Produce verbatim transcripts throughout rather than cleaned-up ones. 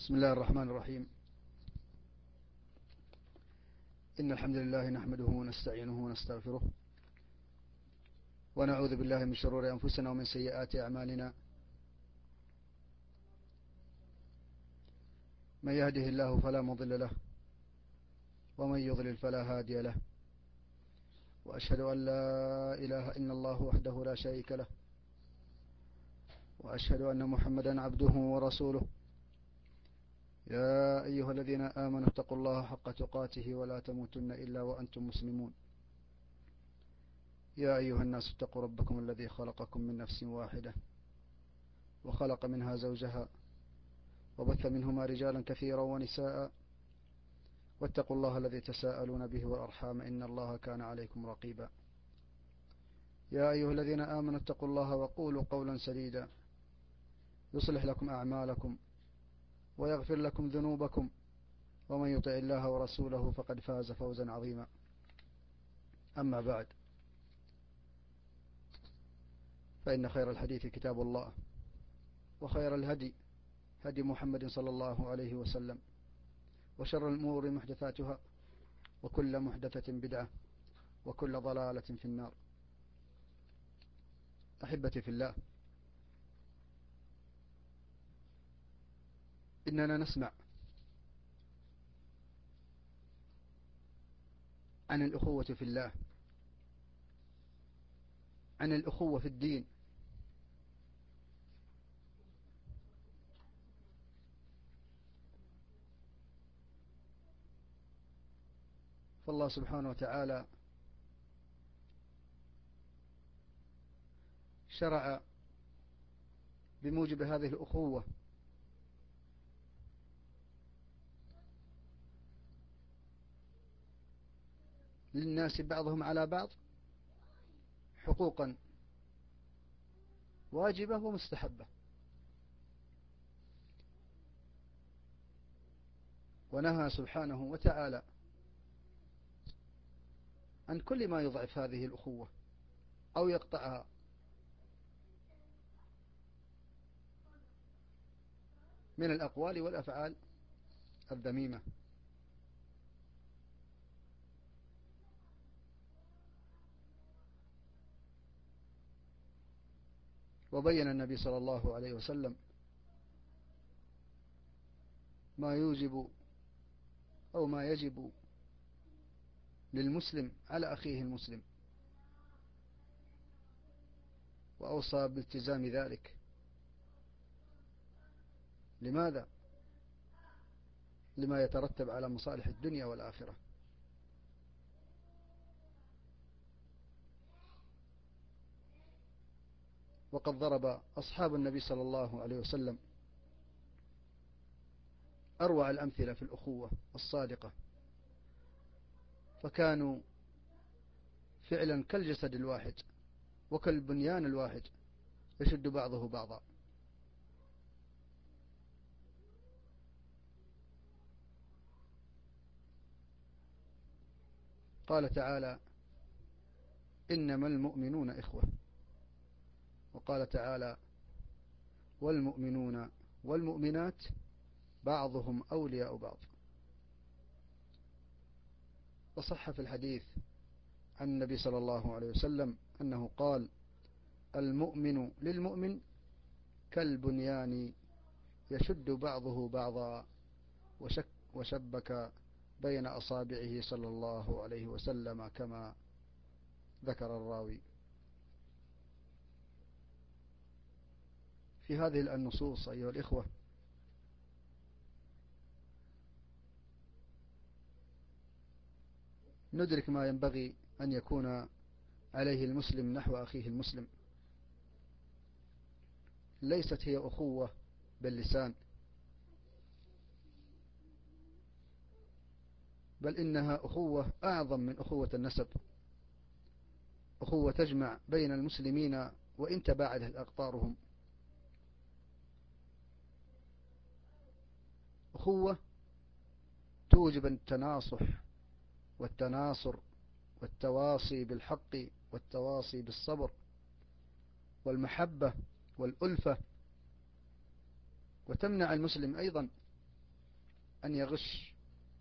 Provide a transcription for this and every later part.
بسم الله الرحمن الرحيم. إن الحمد لله نحمده ونستعينه ونستغفره ونعوذ بالله من شرور أنفسنا ومن سيئات أعمالنا. من يهده الله فلا مضل له ومن يضلل فلا هادي له، وأشهد أن لا إله إلا الله وحده لا شريك له، وأشهد أن محمدا عبده ورسوله. يا أيها الذين آمنوا اتقوا الله حق تقاته ولا تموتن إلا وأنتم مسلمون. يا أيها الناس اتقوا ربكم الذي خلقكم من نفس واحدة وخلق منها زوجها وبث منهما رجالا كثيرا ونساء، واتقوا الله الذي تساءلون به والأرحام إن الله كان عليكم رقيبا. يا أيها الذين آمنوا اتقوا الله وقولوا قولا سديدا يصلح لكم أعمالكم ويغفر لكم ذنوبكم، ومن يطع الله ورسوله فقد فاز فوزا عظيما. أما بعد، فإن خير الحديث كتاب الله، وخير الهدي هدي محمد صلى الله عليه وسلم، وشر الأمور محدثاتها، وكل محدثة بدعة، وكل ضلالة في النار. أحبتي في الله، إننا نسمع عن الأخوة في الله، عن الأخوة في الدين، فالله سبحانه وتعالى شرع بموجب هذه الأخوة للناس بعضهم على بعض حقوقا واجبة ومستحبة، ونهى سبحانه وتعالى عن كل ما يضعف هذه الأخوة أو يقطعها، من الأقوال والأفعال الذميمة. وبين النبي صلى الله عليه وسلم ما يوجب أو ما يجب للمسلم على أخيه المسلم، وأوصى بالتزام ذلك. لماذا؟ لما يترتب على مصالح الدنيا والآخرة. وقد ضرب أصحاب النبي صلى الله عليه وسلم أروع الأمثلة في الأخوة الصادقة، فكانوا فعلا كالجسد الواحد وكالبنيان الواحد يشد بعضه بعضا. قال تعالى: إنما المؤمنون إخوة. وقال تعالى: والمؤمنون والمؤمنات بعضهم أولياء بعض. وصح في الحديث عن النبي صلى الله عليه وسلم أنه قال: المؤمن للمؤمن كالبنيان يشد بعضه بعضا وشك وشبك بين أصابعه صلى الله عليه وسلم، كما ذكر الراوي. في هذه النصوص أيها الإخوة ندرك ما ينبغي أن يكون عليه المسلم نحو أخيه المسلم. ليست هي أخوة باللسان، بل إنها أخوة أعظم من أخوة النسب، أخوة تجمع بين المسلمين وإن تباعدت أقطارهم، أخوة توجب التناصح والتناصر والتواصي بالحق والتواصي بالصبر والمحبة والألفة، وتمنع المسلم أيضا أن يغش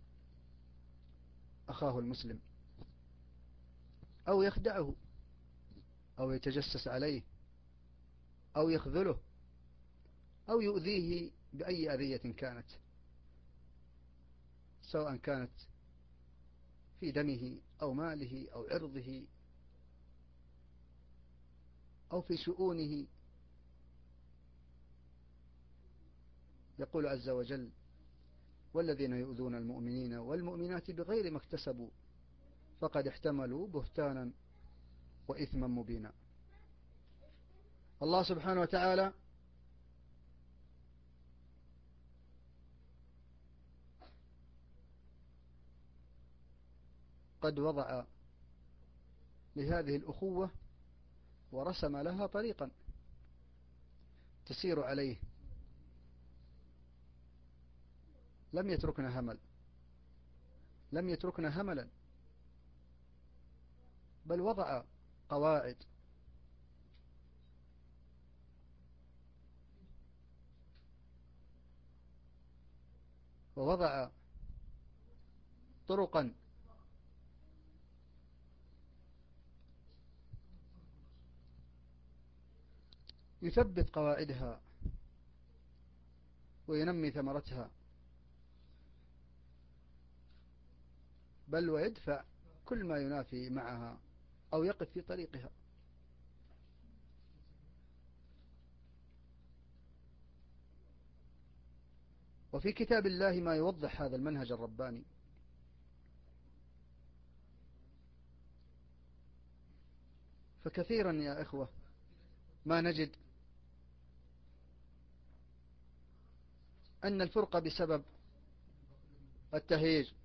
أخاه المسلم أو يخدعه أو يتجسس عليه أو يخذله أو يؤذيه بأي أذية كانت، سواء كانت في دمه أو ماله أو عرضه أو في شؤونه. يقول عز وجل: والذين يؤذون المؤمنين والمؤمنات بغير ما اكتسبوا فقد احتملوا بهتانا وإثما مبينا. الله سبحانه وتعالى قد وضع لهذه الأخوة ورسم لها طريقا تسير عليه، لم يتركنا همل لم يتركنا هملا، بل وضع قواعد ووضع طرقا يثبت قواعدها وينمي ثمرتها، بل ويدفع كل ما ينافي معها أو يقف في طريقها. وفي كتاب الله ما يوضح هذا المنهج الرباني. فكثيرا يا إخوة ما نجد أن الفرقة بسبب التهيج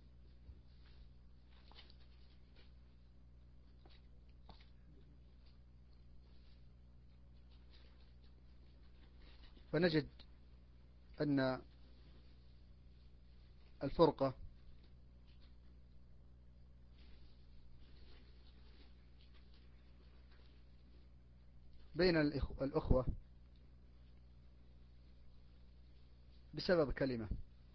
فنجد أن الفرقة بين الأخوة بسبب كلمة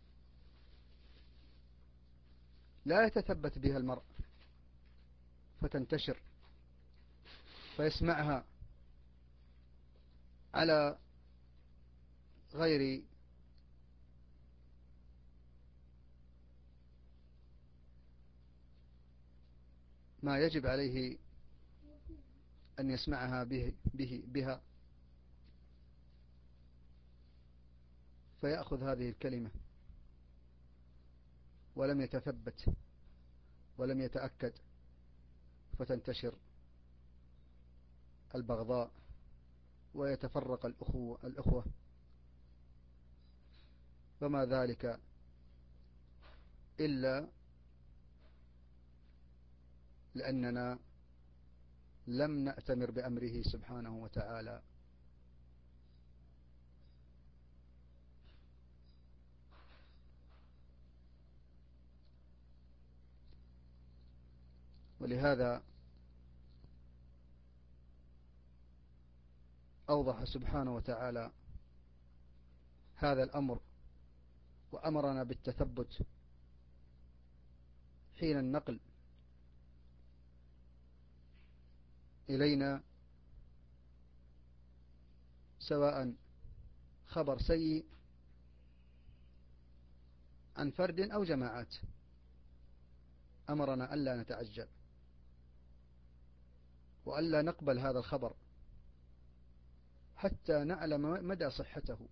لا يتثبت بها المرء فتنتشر فيسمعها على غير ما يجب عليه أن يسمعها به, به بها، فيأخذ هذه الكلمة ولم يتثبت ولم يتأكد، فتنتشر البغضاء ويتفرق الأخوة, الأخوة وما ذلك إلا لأننا لم نأتمر بأمره سبحانه وتعالى. ولهذا أوضح سبحانه وتعالى هذا الأمر وأمرنا بالتثبت حين النقل إلينا، سواء خبر سيء عن فرد أو جماعات، أمرنا ألا نتعجل وألا نقبل هذا الخبر حتى نعلم مدى صحته.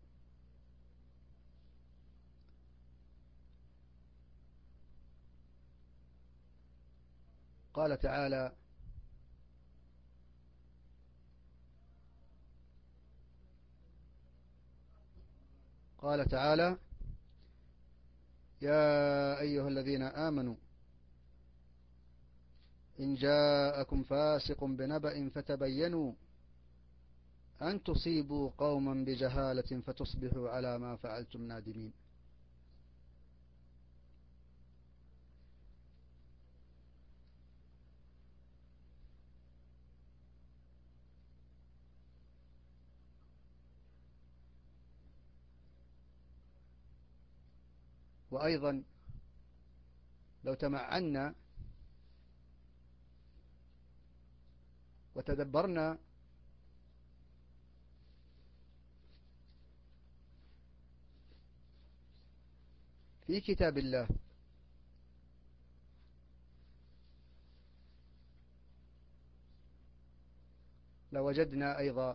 قال تعالى: قال تعالى: يا أيها الذين آمنوا إن جاءكم فاسق بنبأ فتبينوا أن تصيبوا قوما بجهالة فتصبحوا على ما فعلتم نادمين. وأيضا لو تمعنا وتدبرنا في كتاب الله لوجدنا أيضا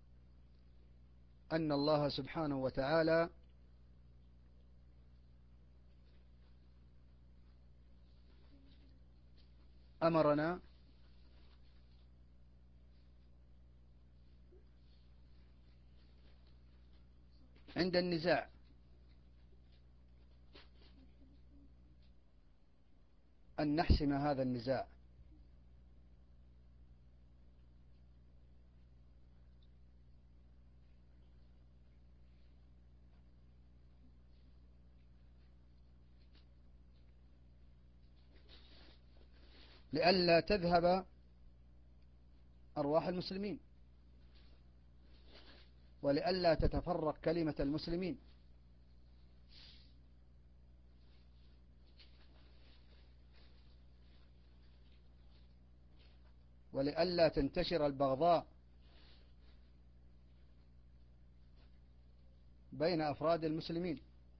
أن الله سبحانه وتعالى أمرنا عند النزاع أن نحسم هذا النزاع، لئلا تذهب أرواح المسلمين، ولئلا تتفرق كلمة المسلمين، ولئلا تنتشر البغضاء بين أفراد المسلمين.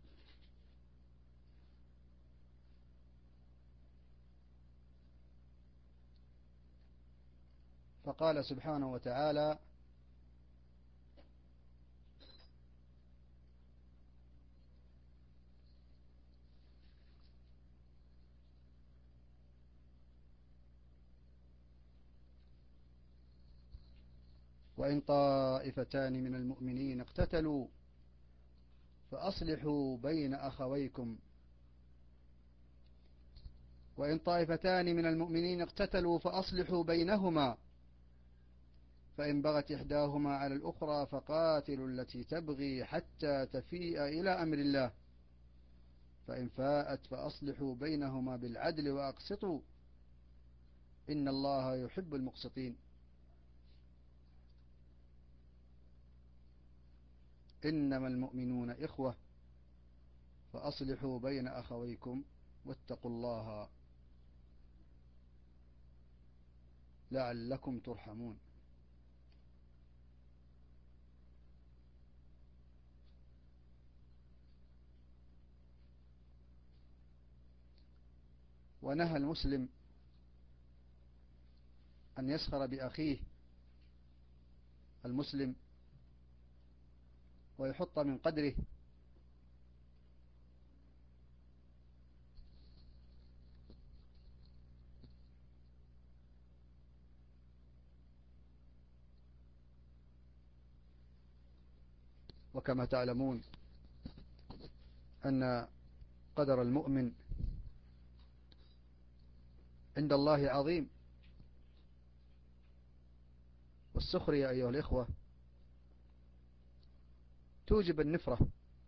فقال سبحانه وتعالى: وإن طائفتان من المؤمنين اقتتلوا فأصلحوا بين أخويكم وإن طائفتان من المؤمنين اقتتلوا فأصلحوا بينهما فإن بغت إحداهما على الأخرى فقاتلوا التي تبغي حتى تفيء إلى أمر الله فإن فاءت فأصلحوا بينهما بالعدل وأقسطوا إن الله يحب المقسطين. إنما المؤمنون إخوة فأصلحوا بين أخويكم واتقوا الله لعلكم ترحمون. ونهى المسلم أن يسخر بأخيه المسلم ويحط من قدره، وكما تعلمون أن قدر المؤمن عند الله عظيم، والسخرية أيها الإخوة توجب النفرة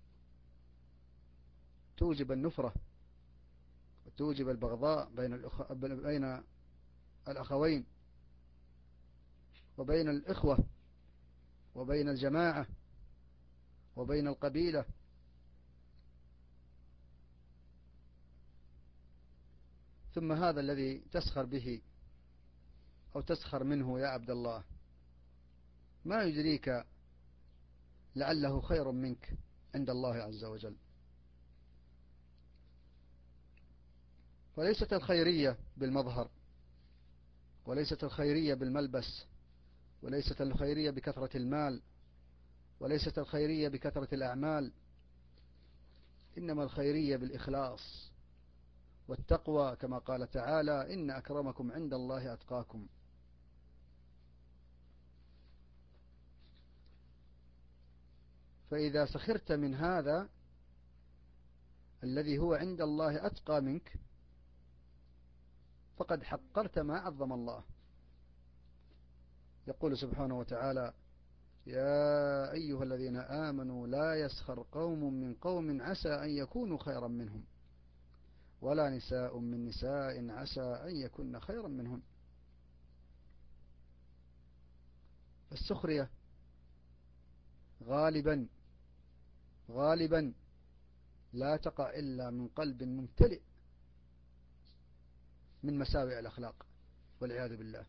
توجب النفرة وتوجب البغضاء بين الأخ... بين الأخوين وبين الإخوة وبين الجماعة وبين القبيلة. ثم هذا الذي تسخر به أو تسخر منه يا عبد الله ما يدريك لعله خير منك عند الله عز وجل. وليست الخيرية بالمظهر، وليست الخيرية بالملبس، وليست الخيرية بكثرة المال، وليست الخيرية بكثرة الأعمال، إنما الخيرية بالإخلاص والتقوى، كما قال تعالى: إن أكرمكم عند الله أتقاكم. فإذا سخرت من هذا الذي هو عند الله أتقى منك فقد حقرت ما عظم الله. يقول سبحانه وتعالى: يا أيها الذين آمنوا لا يسخر قوم من قوم عسى أن يكونوا خيرا منهم ولا نساء من نساء عسى أن يكون خيرا منهن. السخرية غالبا غالبا لا تقع إلا من قلب ممتلئ من مساوئ الأخلاق والعياذ بالله.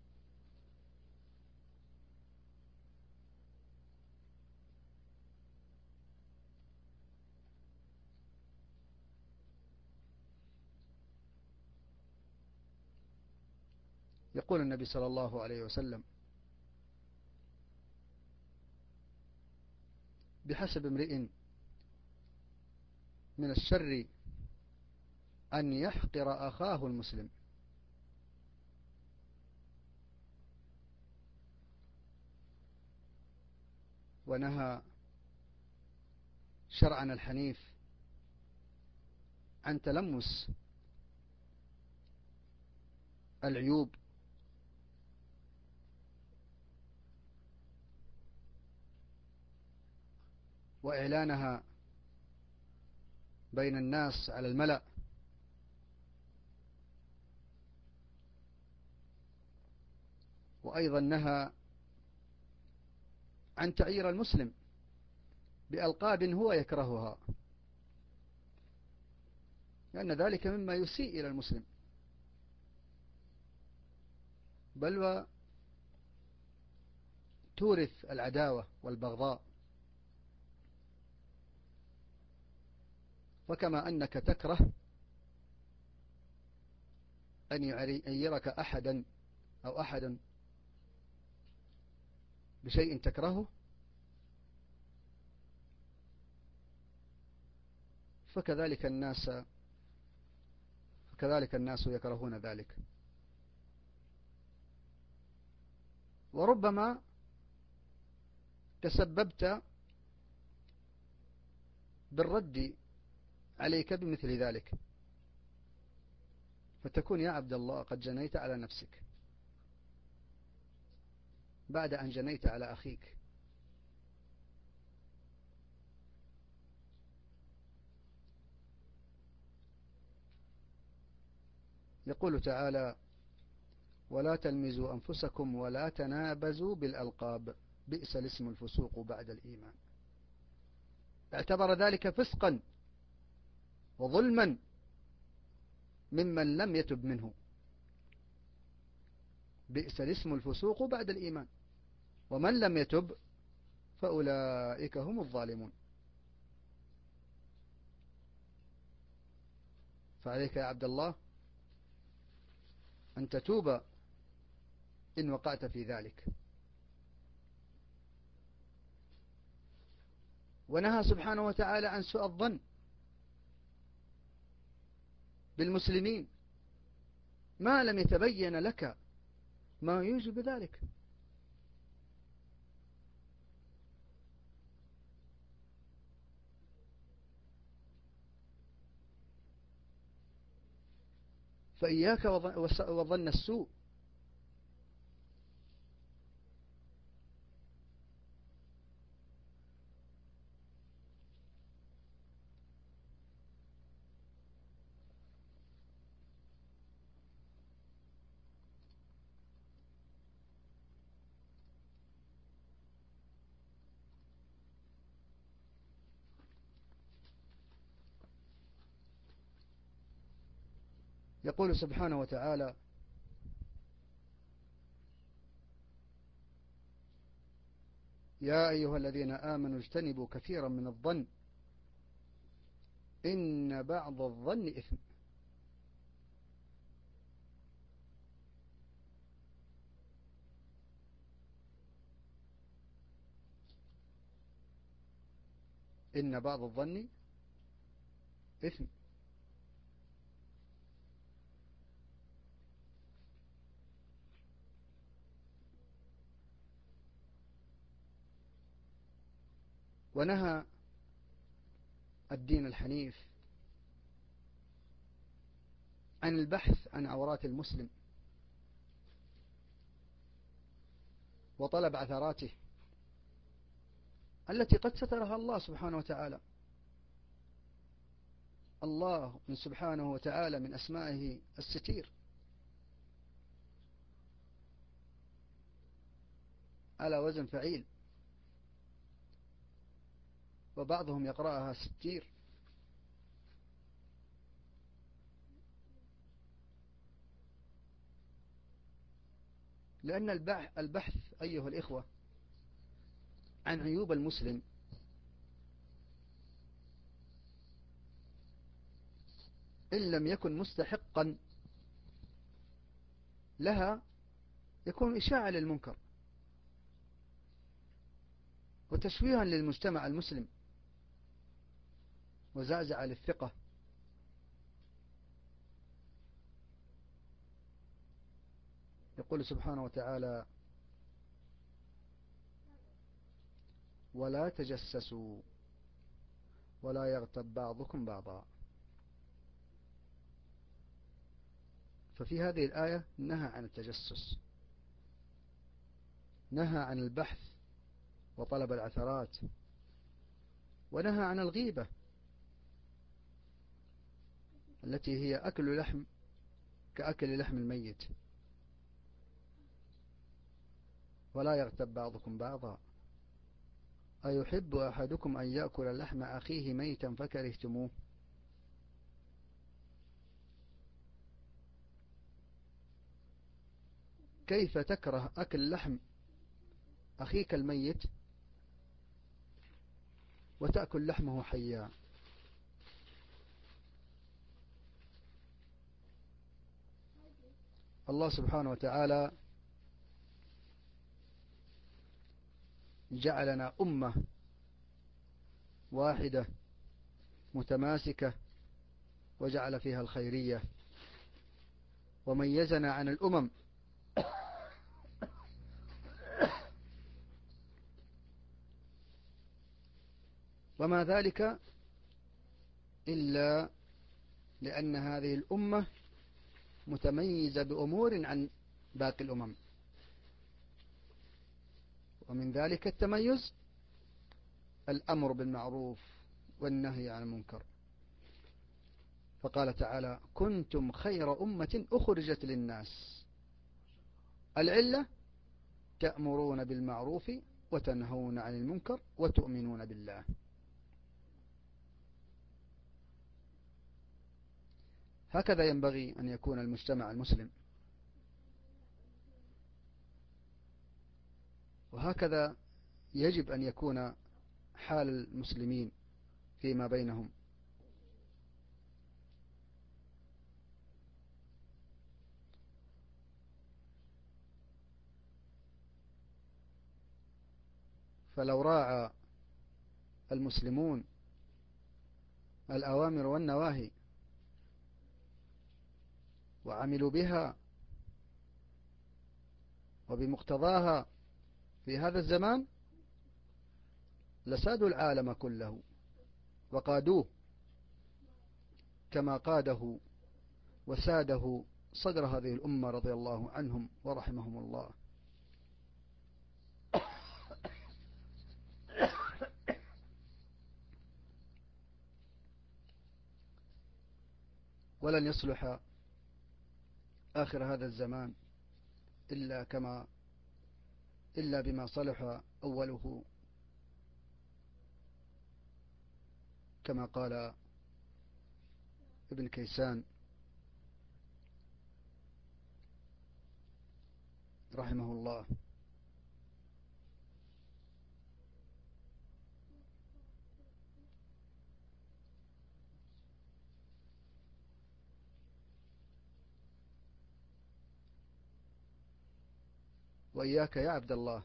يقول النبي صلى الله عليه وسلم: بحسب امرئ من الشر أن يحقر أخاه المسلم. ونهى شرعنا الحنيف عن تلمس العيوب وإعلانها بين الناس على الملأ، وأيضا نهى عن تعيير المسلم بألقاب هو يكرهها، لأن ذلك مما يسيء إلى المسلم، بل وتورث العداوة والبغضاء. وكما أنك تكره أن يعيرك أحدا أو أحدا بشيء تكرهه، فكذلك الناس فكذلك الناس يكرهون ذلك. وربما تسببت بالرد عليك بمثل ذلك، فتكون يا عبد الله قد جنيت على نفسك بعد أن جنيت على أخيك. يقول تعالى: ولا تلمزوا أنفسكم ولا تنابزوا بالألقاب بئس الاسم الفسوق بعد الإيمان. اعتبر ذلك فسقا وظلما ممن لم يتب منه. بئس الاسم الفسوق بعد الإيمان، ومن لم يتب فأولئك هم الظالمون. فعليك يا عبد الله أن تتوب إن وقعت في ذلك. ونهى سبحانه وتعالى عن سوء الظن بالمسلمين ما لم يتبين لك ما يوجب ذلك. فإياك وظن السوء. يقول سبحانه وتعالى: يا أيها الذين آمنوا اجتنبوا كثيرا من الظن إن بعض الظن إثم. إن بعض الظن إثم. ونهى الدين الحنيف عن البحث عن عورات المسلم وطلب عثراته التي قد سترها الله سبحانه وتعالى. الله من سبحانه وتعالى من أسمائه الستير، على وزن فعيل، وبعضهم يقرأها ستير لأن البحث أيها الإخوة عن عيوب المسلم إن لم يكن مستحقا لها يكون إشاعة للمنكر وتشويها للمجتمع المسلم وزعزعة للثقة. يقول سبحانه وتعالى: ولا تجسسوا ولا يغتب بعضكم بعضا. ففي هذه الآية نهى عن التجسس، نهى عن البحث وطلب العثرات، ونهى عن الغيبة التي هي أكل لحم كأكل لحم الميت. ولا يغتب بعضكم بعضا أيحب أحدكم أن يأكل لحم أخيه ميتا فكرهتموه. كيف تكره أكل لحم أخيك الميت وتأكل لحمه حيا؟ الله سبحانه وتعالى جعلنا أمة واحدة متماسكة وجعل فيها الخيرية وميزنا عن الأمم وما ذلك إلا لأن هذه الأمة متميزة بأمور عن باقي الأمم، ومن ذلك التميز الأمر بالمعروف والنهي عن المنكر. فقال تعالى: كنتم خير أمة أخرجت للناس. العلة: تأمرون بالمعروف وتنهون عن المنكر وتؤمنون بالله. هكذا ينبغي أن يكون المجتمع المسلم، وهكذا يجب أن يكون حال المسلمين فيما بينهم. فلو راعى المسلمون الأوامر والنواهي وعملوا بها وبمقتضاها في هذا الزمان لسادوا العالم كله وقادوه كما قاده وساده صدر هذه الأمة رضي الله عنهم ورحمهم الله. ولن يصلح آخر هذا الزمان إلا كما إلا بما صلح أوله، كما قال ابن كيسان رحمه الله: وإياك يا عبد الله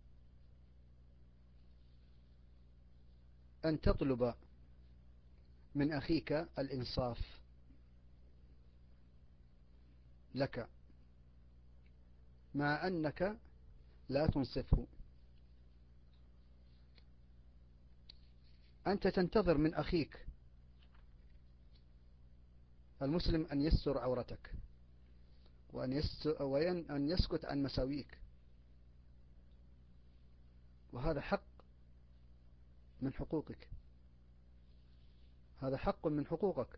أن تطلب من أخيك الإنصاف لك مع أنك لا تنصفه. أنت تنتظر من أخيك المسلم أن يستر عورتك وأن يسكت عن مساويك، وهذا حق من حقوقك، هذا حق من حقوقك.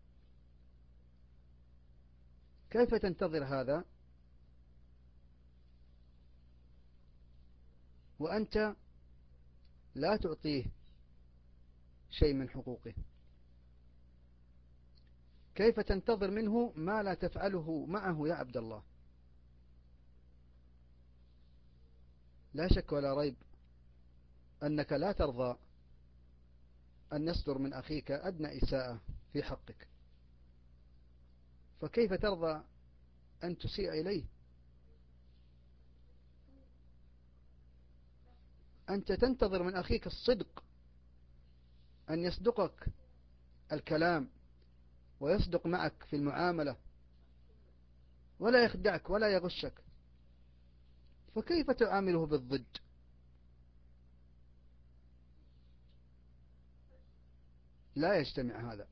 كيف تنتظر هذا وأنت لا تعطيه شيء من حقوقه؟ كيف تنتظر منه ما لا تفعله معه يا عبد الله؟ لا شك ولا ريب أنك لا ترضى أن يصدر من أخيك أدنى إساءة في حقك، فكيف ترضى أن تسيء إليه؟ أنت تنتظر من أخيك الصدق، أن يصدقك الكلام ويصدق معك في المعاملة ولا يخدعك ولا يغشك، فكيف تعامله بالضد؟ لا يجتمع هذا.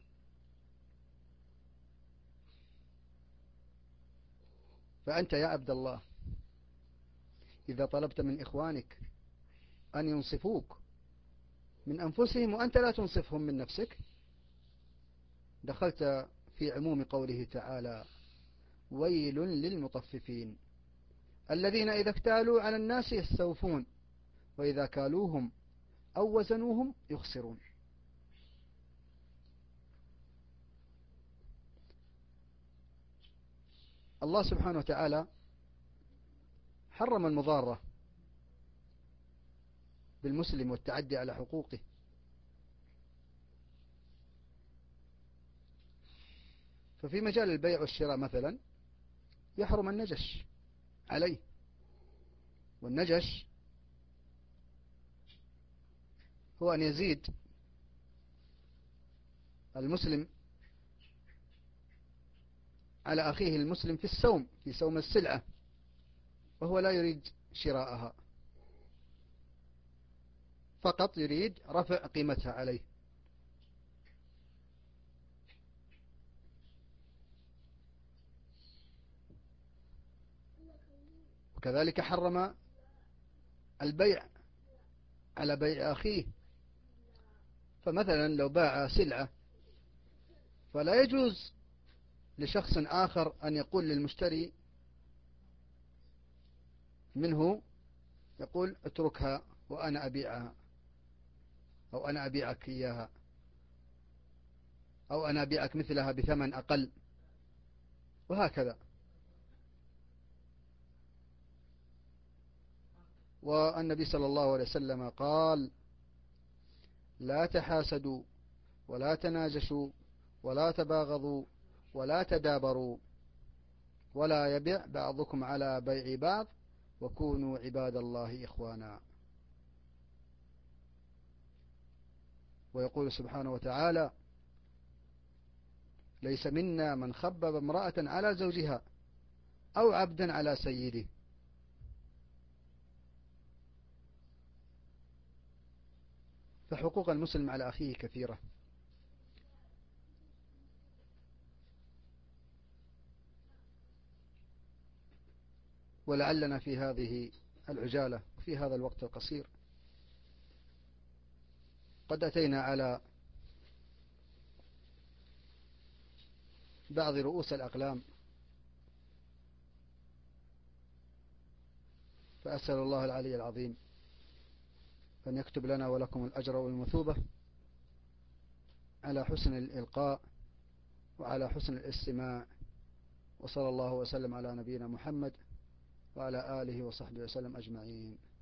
فأنت يا عبد الله إذا طلبت من إخوانك أن ينصفوك من أنفسهم وأنت لا تنصفهم من نفسك، دخلت في عموم قوله تعالى: ويل للمطففين الذين إذا اكتالوا على الناس يستوفون وإذا كالوهم أو وزنوهم يخسرون. الله سبحانه وتعالى حرم المضارة بالمسلم والتعدي على حقوقه، ففي مجال البيع والشراء مثلا يحرم النجش عليه، والنجش هو أن يزيد المسلم على أخيه المسلم في السوم في سوم السلعة وهو لا يريد شراءها، فقط يريد رفع قيمتها عليه. وكذلك حرم البيع على بيع أخيه، فمثلا لو باع سلعة فلا يجوز لشخص آخر أن يقول للمشتري منه، يقول اتركها وأنا أبيعها، أو أنا أبيعك إياها، أو أنا أبيعك مثلها بثمن أقل، وهكذا. والنبي صلى الله عليه وسلم قال: لا تحاسدوا ولا تناجشوا ولا تباغضوا ولا تدابروا ولا يبيع بعضكم على بيع بعض وكونوا عباد الله إخوانا. ويقول سبحانه وتعالى: ليس منا من خبب امرأة على زوجها أو عبدا على سيده. فحقوق المسلم على أخيه كثيرة، ولعلنا في هذه العجالة وفي هذا الوقت القصير قد أتينا على بعض رؤوس الأقلام، فأسأل الله العلي العظيم أن يكتب لنا ولكم الأجر والمثوبة على حسن الإلقاء وعلى حسن الاستماع، وصلى الله وسلم على نبينا محمد وعلى آله وصحبه وسلم أجمعين.